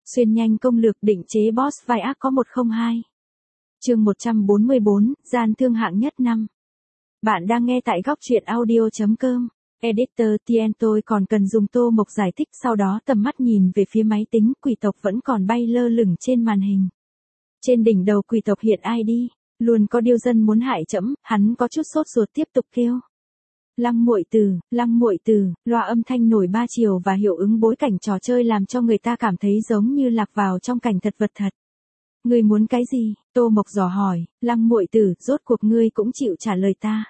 Xuyên nhanh công lược định chế boss vai ác có 102. Chương 144, gian thương hạng nhất năm. Bạn đang nghe tại góc truyện audio.com. Editor TN tôi còn cần dùng Tô Mộc giải thích, sau đó tầm mắt nhìn về phía máy tính, quỷ tộc vẫn còn bay lơ lửng trên màn hình. Trên đỉnh đầu quỷ tộc hiện ID, luôn có điêu dân muốn hại trẫm, hắn có chút sốt ruột tiếp tục kêu. Lăng muội từ, loa âm thanh nổi ba chiều và hiệu ứng bối cảnh trò chơi làm cho người ta cảm thấy giống như lạc vào trong cảnh thật vật thật. Ngươi muốn cái gì? Tô Mộc dò hỏi. Lăng muội tử, rốt cuộc ngươi cũng chịu trả lời ta.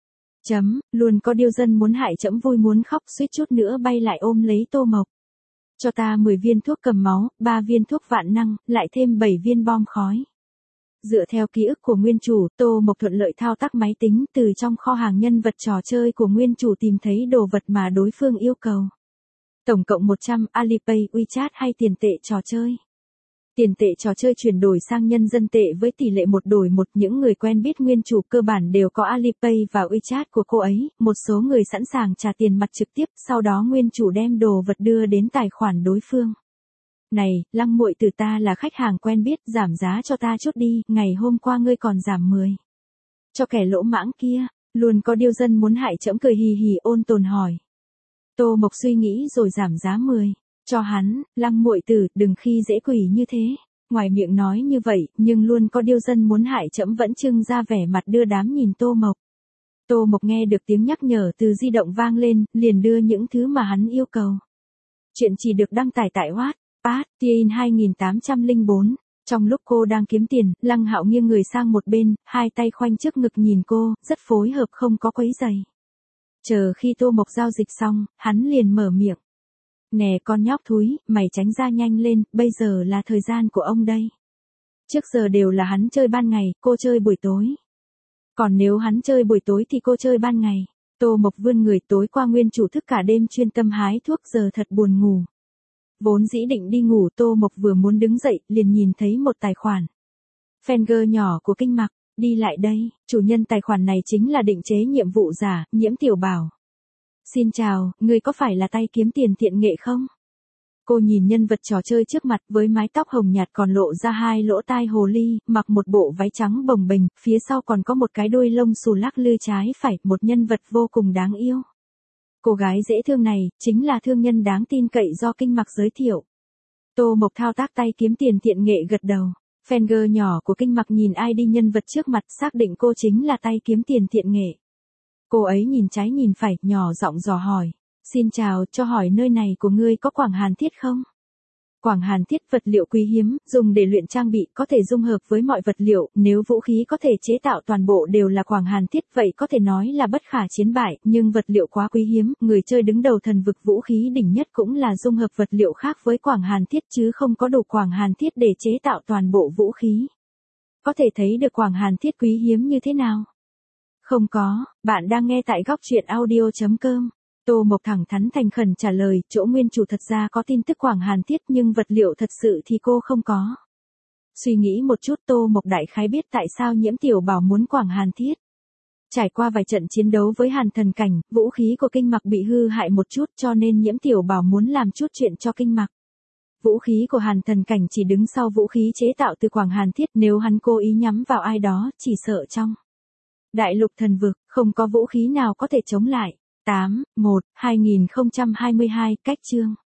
Luôn có điêu dân muốn hại trẫm vui muốn khóc, suýt chút nữa bay lại ôm lấy Tô Mộc. Cho ta 10 viên thuốc cầm máu, 3 viên thuốc vạn năng, lại thêm 7 viên bom khói. Dựa theo ký ức của nguyên chủ, Tô Mộc thuận lợi thao tác máy tính, từ trong kho hàng nhân vật trò chơi của nguyên chủ tìm thấy đồ vật mà đối phương yêu cầu. Tổng cộng 100 Alipay, WeChat hay tiền tệ trò chơi. Tiền tệ trò chơi chuyển đổi sang nhân dân tệ với tỷ lệ 1:1, những người quen biết nguyên chủ cơ bản đều có Alipay và WeChat của cô ấy, một số người sẵn sàng trả tiền mặt trực tiếp, sau đó nguyên chủ đem đồ vật đưa đến tài khoản đối phương. Này, Lăng muội từ, ta là khách hàng quen biết, giảm giá cho ta chút đi, ngày hôm qua ngươi còn giảm 10. Cho kẻ lỗ mãng kia, luôn có điêu dân muốn hại trẫm cười hì hì ôn tồn hỏi. Tô Mộc suy nghĩ rồi giảm giá 10. Cho hắn. Lăng muội tử, đừng khi dễ quỷ như thế. Ngoài miệng nói như vậy, nhưng luôn có điêu dân muốn hại trẫm vẫn trưng ra vẻ mặt đưa đám nhìn Tô Mộc. Tô Mộc nghe được tiếng nhắc nhở từ di động vang lên, liền đưa những thứ mà hắn yêu cầu. Chuyện chỉ được đăng tải tại Wattpad, Teen 2804. Trong lúc cô đang kiếm tiền, Lăng Hạo nghiêng người sang một bên, hai tay khoanh trước ngực nhìn cô, rất phối hợp không có quấy giày. Chờ khi Tô Mộc giao dịch xong, hắn liền mở miệng. Nè con nhóc thúi, mày tránh ra nhanh lên, bây giờ là thời gian của ông đây. Trước giờ đều là hắn chơi ban ngày, cô chơi buổi tối. Còn nếu hắn chơi buổi tối thì cô chơi ban ngày. Tô Mộc vươn người, tối qua nguyên chủ thức cả đêm chuyên tâm hái thuốc, giờ thật buồn ngủ. Vốn dĩ định đi ngủ, Tô Mộc vừa muốn đứng dậy, liền nhìn thấy một tài khoản. Fanger nhỏ của Kinh Mặc, đi lại đây, chủ nhân tài khoản này chính là định chế nhiệm vụ giả, Nhiễm Tiểu Bảo. Xin chào, ngươi có phải là tay kiếm tiền thiện nghệ không? Cô nhìn nhân vật trò chơi trước mặt với mái tóc hồng nhạt còn lộ ra hai lỗ tai hồ ly, mặc một bộ váy trắng bồng bềnh, phía sau còn có một cái đuôi lông xù lắc lư trái phải, một nhân vật vô cùng đáng yêu. Cô gái dễ thương này, chính là thương nhân đáng tin cậy do Kinh Mặc giới thiệu. Tô Mộc thao tác tay kiếm tiền thiện nghệ gật đầu. Fanger nhỏ của Kinh Mặc nhìn ID nhân vật trước mặt, xác định cô chính là tay kiếm tiền thiện nghệ. Cô ấy nhìn trái nhìn phải, nhỏ giọng dò hỏi. Xin chào, cho hỏi nơi này của ngươi có quảng hàn thiết không? Quảng hàn thiết vật liệu quý hiếm, dùng để luyện trang bị, có thể dung hợp với mọi vật liệu, nếu vũ khí có thể chế tạo toàn bộ đều là quảng hàn thiết, vậy có thể nói là bất khả chiến bại, nhưng vật liệu quá quý hiếm, người chơi đứng đầu thần vực vũ khí đỉnh nhất cũng là dung hợp vật liệu khác với quảng hàn thiết chứ không có đủ quảng hàn thiết để chế tạo toàn bộ vũ khí. Có thể thấy được quảng hàn thiết quý hiếm như thế nào? Không có, bạn đang nghe tại góc truyện audio.com. Tô Mộc thẳng thắn thành khẩn trả lời, chỗ nguyên chủ thật ra có tin tức quảng hàn thiết nhưng vật liệu thật sự thì cô không có. Suy nghĩ một chút, Tô Mộc đại khái biết tại sao Nhiễm Tiểu Bảo muốn quảng hàn thiết. Trải qua vài trận chiến đấu với Hàn Thần Cảnh, vũ khí của Kinh Mặc bị hư hại một chút cho nên Nhiễm Tiểu Bảo muốn làm chút chuyện cho Kinh Mặc. Vũ khí của Hàn Thần Cảnh chỉ đứng sau vũ khí chế tạo từ quảng hàn thiết, nếu hắn cố ý nhắm vào ai đó, chỉ sợ trong Đại lục thần vực, không có vũ khí nào có thể chống lại. 8/1/2022, cách chương.